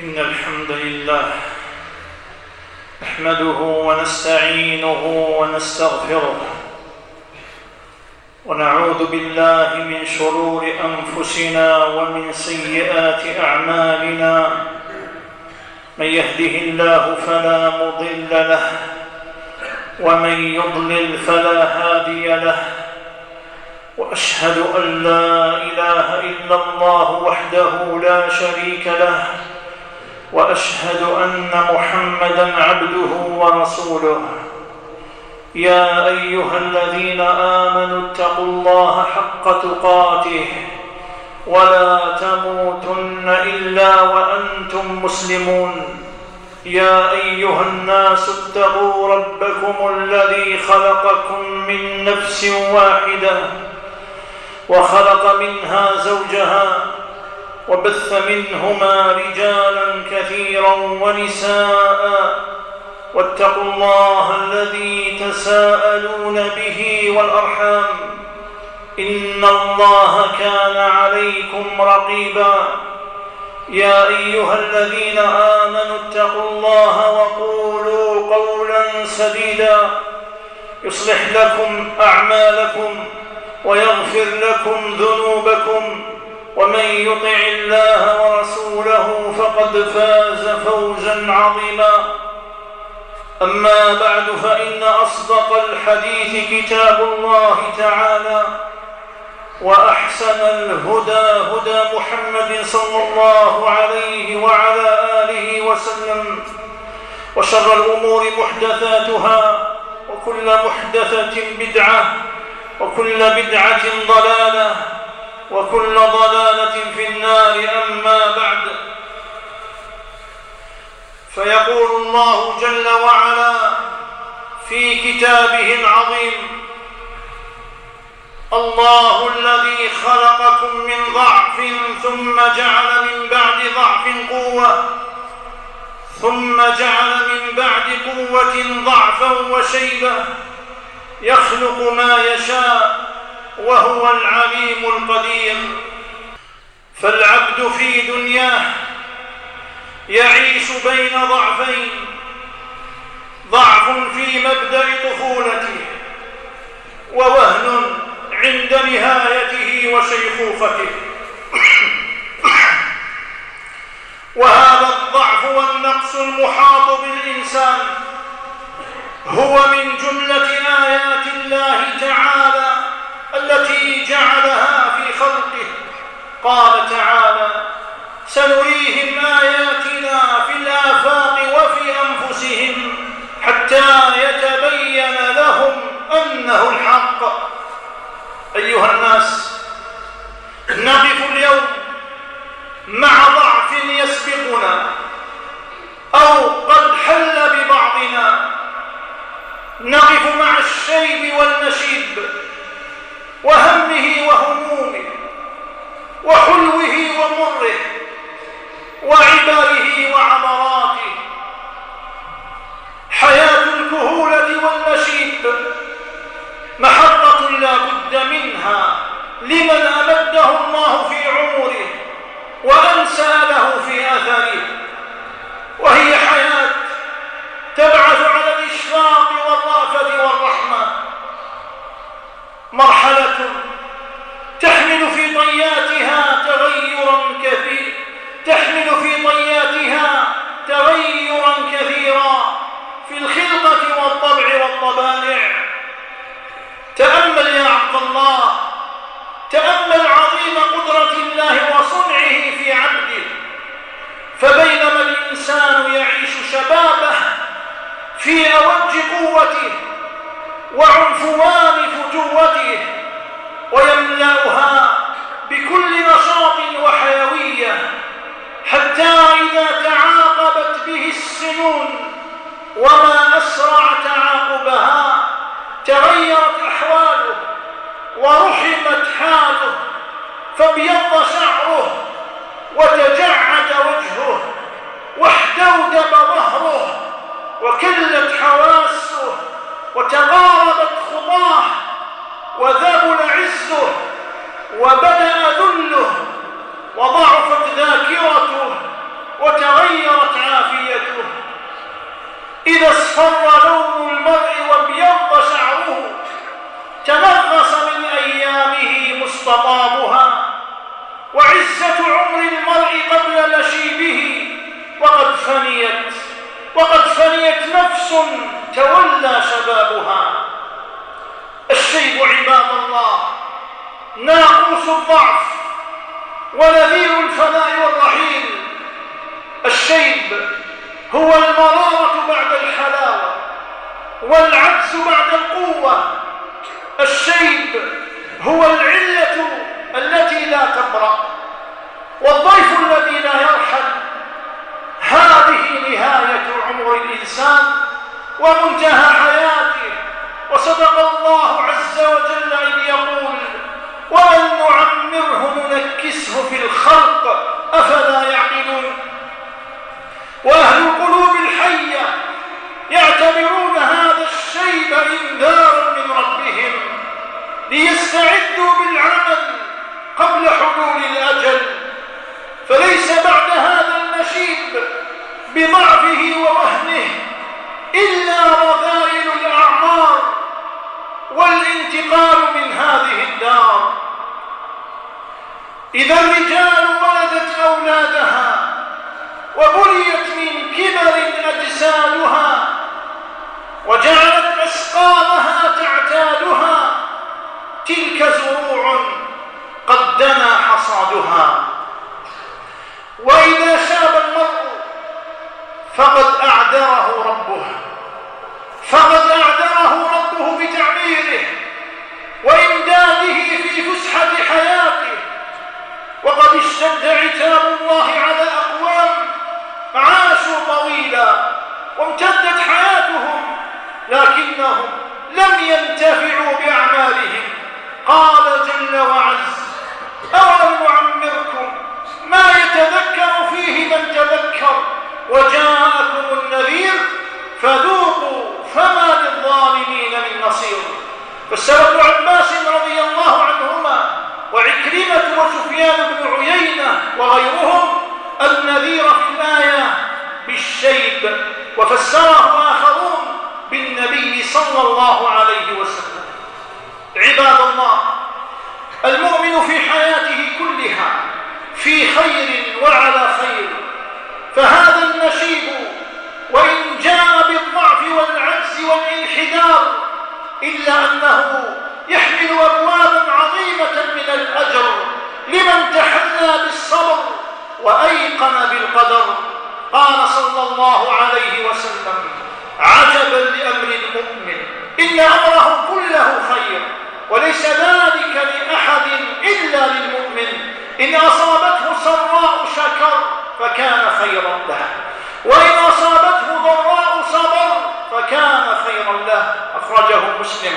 إن الحمد لله نحمده ونستعينه ونستغفره ونعوذ بالله من شرور أنفسنا ومن سيئات أعمالنا. من يهده الله فلا مضل له ومن يضلل فلا هادي له، وأشهد أن لا إله إلا الله وحده لا شريك له، وأشهد أن محمدًا عبده ورسوله. يا أيها الذين آمنوا اتقوا الله حق تقاته ولا تموتن إلا وأنتم مسلمون. يا أيها الناس اتقوا ربكم الذي خلقكم من نفس واحدة وخلق منها زوجها وبث منهما رجالا كثيرا ونساء، واتقوا الله الذي تساءلون به والأرحام، إن الله كان عليكم رقيبا. يا أيها الذين آمنوا اتقوا الله وقولوا قولا سديدا يصلح لكم أعمالكم ويغفر لكم ذنوبكم، ومن يطع الله ورسوله فقد فاز فوزا عظيما. أما بعد، فإن أصدق الحديث كتاب الله تعالى، وأحسن الهدى هدى محمد صلى الله عليه وعلى آله وسلم، وشر الأمور محدثاتها، وكل محدثة بدعة، وكل بدعة ضلالة، وكل ضلالة في النار. أما بعد، فيقول الله جل وعلا في كتابه العظيم: الله الذي خلقكم من ضعف ثم جعل من بعد ضعف قوة، ثم جعل من بعد قوة ضعفا وشيبة، يخلق ما يشاء وهو العليم القدير. فالعبد في دنياه يعيش بين ضعفين: ضعف في مبدأ طفولته، ووهن عند نهايته وشيخوخته. وهذا الضعف والنقص المحاط بالإنسان هو من جملة آيات الله تعالى التي جعلها في خلقه. قال تعالى: سنريهم آياتنا في الآفاق وفي أنفسهم حتى يتبين لهم أنه الحق. أيها الناس، نقف اليوم مع ضعف يسبقنا أو قد حل ببعضنا، نقف مع الشيب والنشيب، وهمه وهمومه، وحلوه ومره، وعباره وعبراته. حياة الكهولة والنشيب محطة لا بد منها لمن أمده الله في عمره وأنسى له في أثره، وهي حياة تبعث على الإشفاق والرأفة والرحمة، مرحلة تحمل في طياتها تغيرا كثيرا في الخلقة والطبع والطبائع. تأمل يا عبد الله، تأمل عظيم قدرة الله وصنعه في عبده. فبينما الإنسان يعيش شبابه في أوج قوته وعنفوان فتوته، ويملأها بكل نشاط وحيوية، حتى إذا تعاقبت به السنون وما أسرع تعاقبها تغيرت أحواله ورحمت حاله، فابيض شعره وتجعد وجهه واحتودب ظهره وكلت حواسه وتغاربت خطاه وذبل عزه وبدأ ذله وضعفت ذاكرته وتغير اصفر لون المرء وابيض شعره تنغص من أيامه مستطابها، وعزة عمر المرء قبل نشيبه وقد فنيت نفس تولى شبابها. الشيب عباد الله ناقوس الضعف ونذير الفناء والرحيل. الشيب هو المرارة بعد الحلاوة والعجز بعد القوة. الشيب هو العلة التي لا تبرأ والضيف الذي لا يرحل. هذه نهاية عمر الإنسان ومنتهى حياته. وصدق الله عز وجل إذ يقول: ومن نعمره ننكسه في الخلق أفلا يعقلون. وأهل القلوب الحية يعتبرون هذا الشيب إنذارا من ربهم ليستعدوا بالعمل قبل حلول الأجل، فليس بعد هذا النشيب بضعفه ووهنه إلا رذائل الأعمار والانتقال من هذه الدار. إذا الرجال ولدت أولادها وبليت من كبر أجسادها وجعلت أسقامها تعتادها، تلك زروع قد دنا حصادها. وإذا شاب المرء فقد أعذره ربه بتعميره وإمداده في فسحة حياته. وقد اشتد عتاب الله على أقوام عاشوا طويلا وامتدت حياتهم لكنهم لم ينتفعوا بأعمالهم. قال جل وعز: أولم نعمركم ما يتذكر فيه من تذكر وجاءكم النذير فذوقوا فما للظالمين من نصير. فسر ابن عباس رضي الله عنهما وعكرمة وسفيان بن عيينة وغيرهم النذير في الآية بالشيب، وفسره آخرون بالنبي صلى الله عليه وسلم. عباد الله، المؤمن في حياته كلها في خير وعلى خير، فهذا النشيب وإن جاء بالضعف والعجز والانحدار إلا أنه يحمل أبوابا عظيمة من الأجر لمن تحلى بالصبر وأيقن بالقدر. قال صلى الله عليه وسلم: عجبا لأمر المؤمن إن أمره كله خير وليس ذلك لأحد إلا للمؤمن. إن أصابته سراء شكر فكان خيرا له، وإن أصابته ضراء صبر فكان خيرا له. أخرجه مسلم.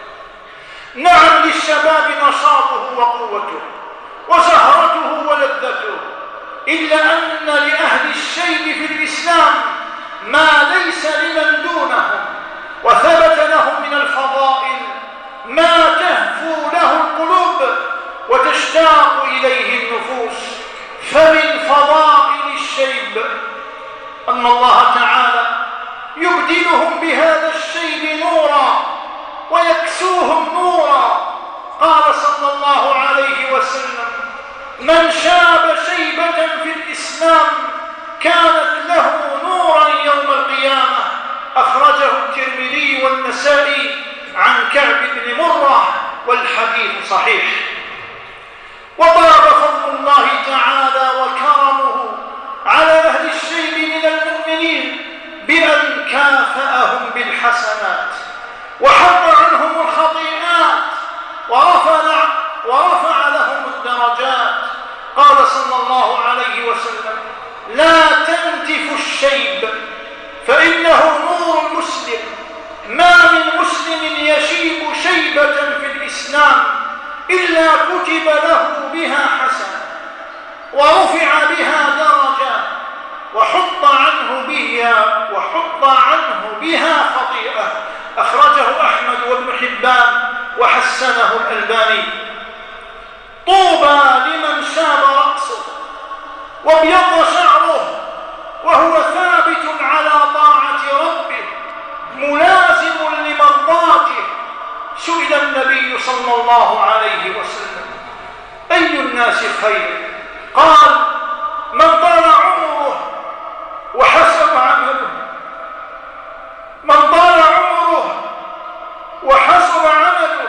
نعم، للشباب نشاطه وقوته وزهرته ولذته، إلا أن لأهل الشيب في الإسلام ما ليس لمن دونهم، وثبت لهم من الفضائل ما تهفو له القلوب وتشتاق إليه النفوس. فمن فضائل الشيب أن الله تعالى يبدلهم بهذا الشيب نورا ويكسوهم نورا. قال صلى الله عليه وسلم: من شاب شيبة في الإسلام كانت له نورا يوم القيامة. أخرجه الترمذي والنسائي عن كعب بن مرة والحديث صحيح. وضرب فضل الله تعالى وكرمه على أهل الشيب من المؤمنين بأن كافأهم بالحسنات وحط عنهم الخطيئات ورفع لهم الدرجات. قال صلى الله عليه وسلم: لا تنتفوا الشيب فإنه نور المسلم. ما من مسلم يشيب شيبة في الإسلام إلا كتب له بها حسنة ورفع بها درجة وحط عنه بها خطيئة. أخرجه أحمد وابن حبان وحسنه الألباني. طوبى لمن شاب رأسه وابيض شعره وهو ثابت على طاعة ربه النبي صلى الله عليه وسلم: أي الناس خير؟ قال: من طال عمره وحسن عمله. من طال عمره وحسن عمله.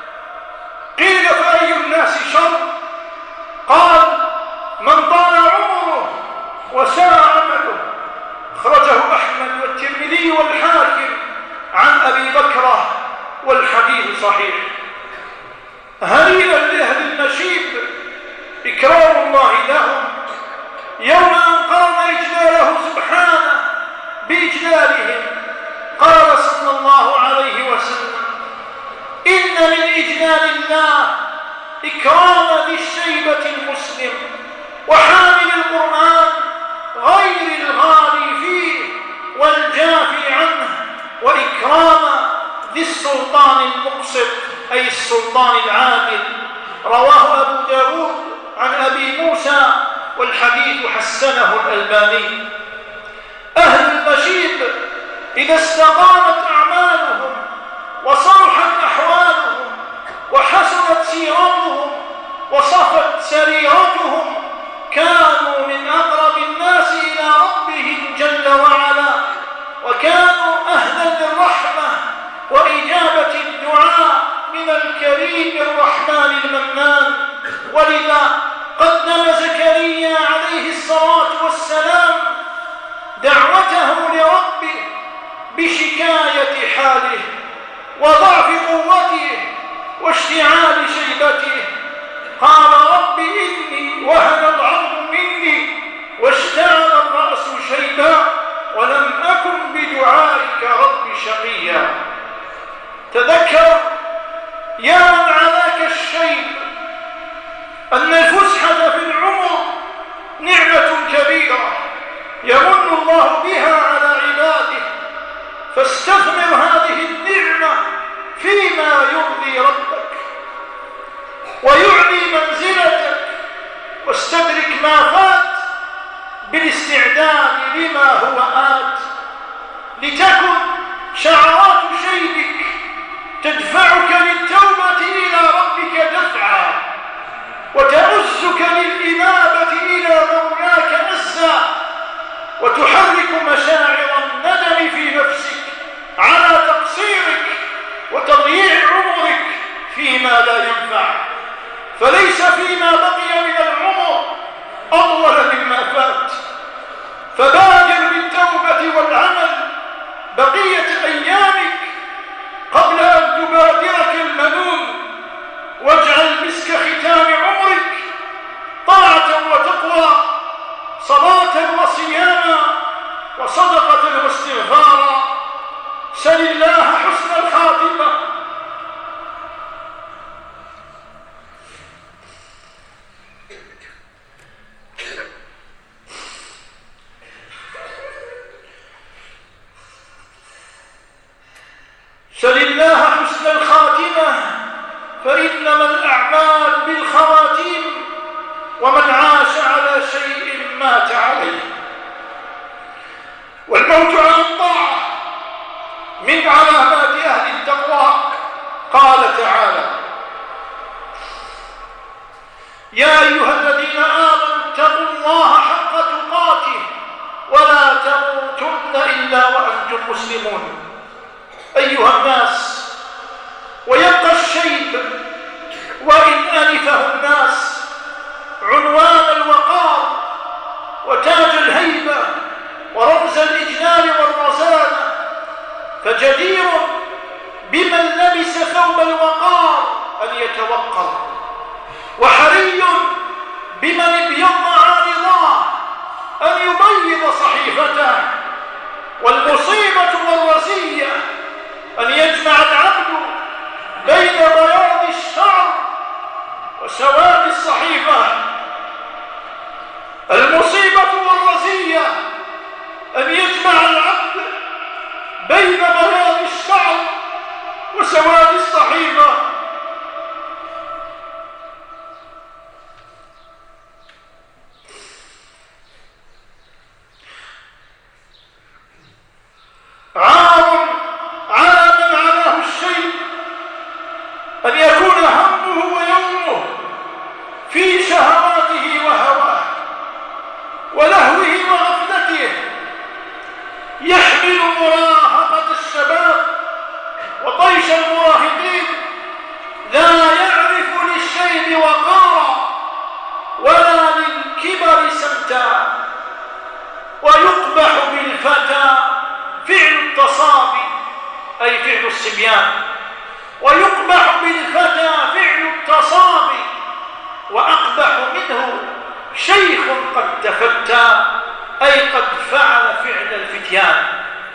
قيل: فأي الناس شر؟ قال: من طال عمره وساء عمله. أخرجه أحمد والترمذي والحاكم عن أبي بكرة والحديث صحيح. هنيئا لأهل النشيب إكرام الله لهم يوم أن قام إجلاله سبحانه بإجلالهم. قال صلى الله عليه وسلم: إن من إجلال الله إكرام ذي الشيبة المسلم وحامل القرآن غير الغالي فيه والجافي عنه، وإكرام ذي السلطان المقسط أي السلطان العادل. رواه أبو داود عن أبي موسى والحديث حسنه الألباني. أهل النشيب إذا استقامت أعمالهم وصلحت أحوالهم وحسنت سيرتهم وصفت سريرتهم كانوا من أقرب الناس إلى ربهم جل وعلا، وكانوا أهلا للرحمة وإجابة الدعاء من الكريم الرحمن المنان. ولذا قدم زكريا عليه الصلاة والسلام دعوته لربه بشكاية حاله وضعف قوته واشتعال شيبته. قال: رب إني وهن العظم مني واشتعل الرأس شيبا ولم أكن بدعائك رب شقيا. تذكر يا من علاك الشيب أن الفسحة في العمر نعمة كبيرة يمن الله بها على عباده، فاستثمر هذه النعمة فيما يرضي ربك ويعلي منزلتك، واستدرك ما فات بالاستعداد لما هو آت، لتكن شعرات شيبك تدفعك للتوبة إلى ربك دفعا، وتؤزك للإنابة إلى مولاك أزا، وتحرك مشاعر الندم في نفسك على تقصيرك وتضييع عمرك فيما لا ينفع. فليس فيما بقي من العمر أطول مما فات، فبادر بالتوبة والعمل بقية أيامك قبل أن تبادرك المنون، واجعل مسك ختام عمرك طاعة وتقوى، صلاة وصياما وصدقة واستغفارا. سل الله حسن الخاتمة. سل الله حسن الخاتمة، فإنما الأعمال بالخواتيم، ومن عاش على شيء مات عليه. والموت على الطاعة من علامات أهل التقوى. قال تعالى: يا أيها الذين آمنوا اتقوا الله حق تقاته ولا تموتن إلا وأنتم مسلمون. أيها الناس، ويبقى الشيب وإن أنفه الناس عنوان الوقار وتاج الهيبة ورمز الإجلال والرزانة، فجدير بمن لبس ثوب الوقار أن يتوقر، وحري بمن ابيض عارضاه أن يبيض صحيفته. والمصيبة والرزية أن يجمع العبد بين بياض الشعر وسواد الصحيفة. المصيبة والرزية أن يجمع العبد بين بياض الشعر وسواد الصحيفة. عار على من علاه الشيء أن بالفتى فعل التصابي أي فعل الصبيان، ويقبح بالفتى فعل التصابي، وأقبح منه شيخ قد تفتى أي قد فعل فعل الفتيان.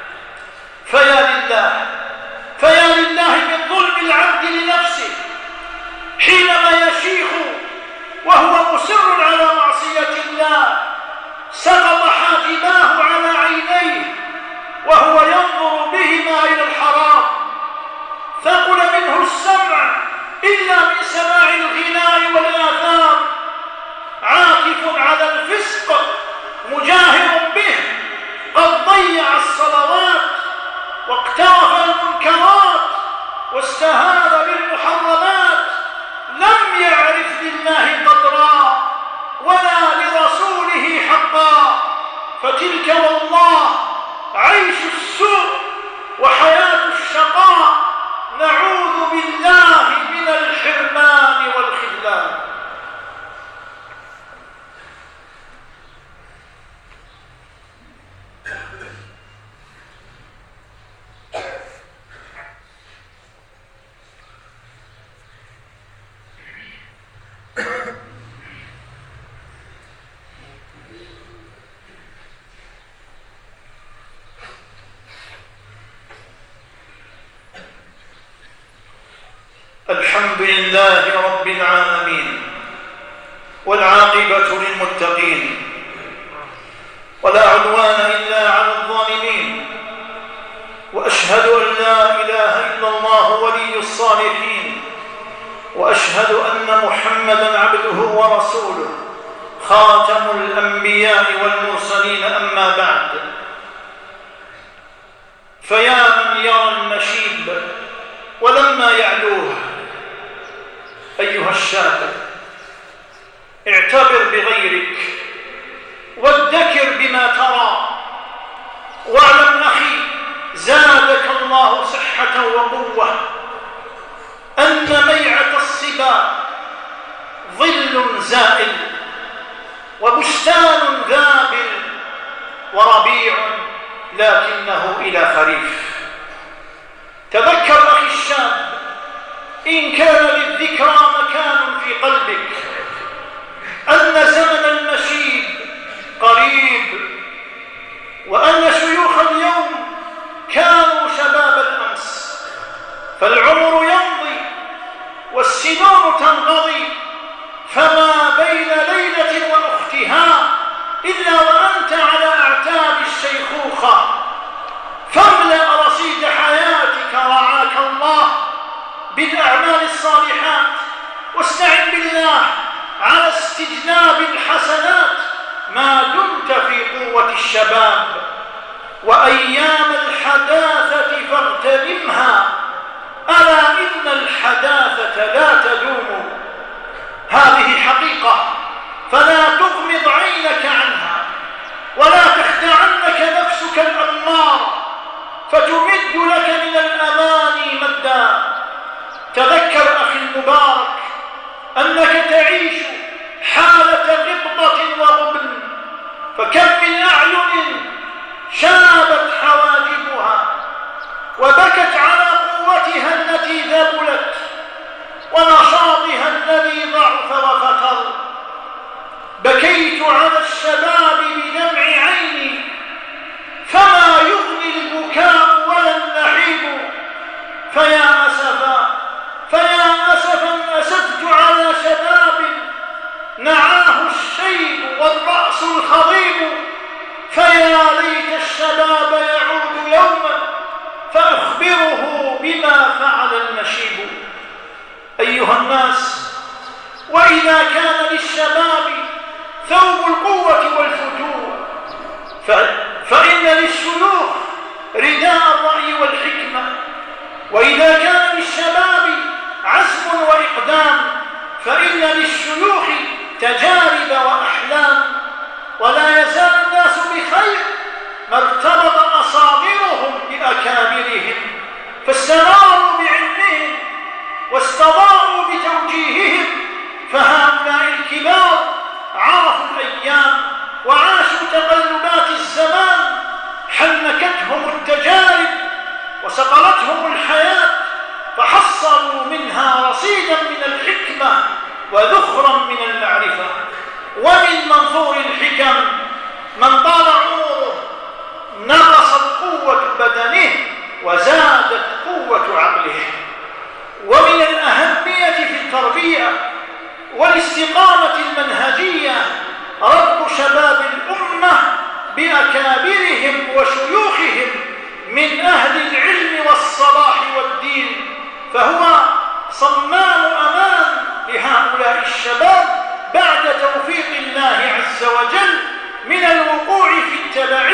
فيا لله من ظلم العبد لنفسه حينما يشيخ وهو مصر على معصية الله، سقط حاجباه على عينيه وهو ينظر بهما إلى الحرام، ثقل منه السمع إلا من سماع الغناء والآثام، عاكف على الفسق مجاهر به، قد ضيع الصلوات واقترف المنكرات واستهان بالمحرمات، لم يعرف لله قدرا ولا لرسوله حقا، فتلك والله عيش السوء وحياة الشقاء، نعوذ بالله من الحرمان والخذلان. الحمد لله رب العالمين، والعاقبة للمتقين، ولا عدوان إلا على الظالمين، وأشهد أن لا إله إلا الله ولي الصالحين، وأشهد أن محمدًا عبده ورسوله خاتم الأنبياء والمرسلين، أما بعد، فيا من يرى المشيب ولما يعلوه أيها الشاب، اعتبر بغيرك وادكر بما ترى، واعلم أخي زادك الله صحة وقوة أن ميعة الصبا ظل زائل، وبستان ذابل، وربيع لكنه إلى خريف. تذكر أخي الشاب إن كان للذكرى مكان في قلبك أن زمن المشيب قريب، وأن شيوخ اليوم كانوا شباب الأمس، فالعمر يمضي والسنون تنقضي، فما بين ليلة وأختها إلا وأنت على أعتاب الشيخوخة، فاملأ رصيد حياتك رعاك الله بالأعمال الصالحات، واستعن بالله على استجلاب الحسنات ما دمت في قوة الشباب، وأيام الحداثة فاغتنمها، ألا إن الحداثة لا تدوم، هذه حقيقة فلا تغمض عينك عنها، ولا تخدعنك نفسك الأمارة فتمد لك من الأماني مدا. تذكر أخي المبارك أنك تعيش حالة غبطة وغبن، فكم من أعين شابت حواجبها وبكت على قوتها التي ذبلت ونشاطها الذي ضعف وفتر. بكيت على الشباب بدمع عيني، فما يغني البكاء ولا النحيب، فيا أسفا أسفت على شباب نعاه الشيب والرأس الخضيب، فيا ليت الشباب يعود يوما فأخبره بما فعل المشيب. أيها الناس، وإذا كان للشباب ثوب القوة والفتوح، فإن للشيوخ رداء الرأي والحكمة، وإذا كان للشباب عزم وإقدام، فإن للشيوخ تجارب وأحلام. ولا يزال الناس بخير ما ارتبط أصابرهم بأكابرهم، فاستناروا بعلمهم واستضاءوا بتوجيههم، فهؤلاء الكبار عرفوا الأيام وعاشوا تقلبات الزمان، ألهمتهم التجارب وسقلتهم الحياة، فحصلوا منها رصيدا من الحكمة وذخرا من المعرفة. ومن منظور الحكم: من طال عمره نقصت قوة بدنه وزادت قوة عقله. ومن الأهمية في التربية والاستقامة المنهجية ربط شباب الأمة بأكابرهم وشيوخهم من أهل العلم والصلاح والدين، فهو صمام أمان لهؤلاء الشباب بعد توفيق الله عز وجل من الوقوع في التبعية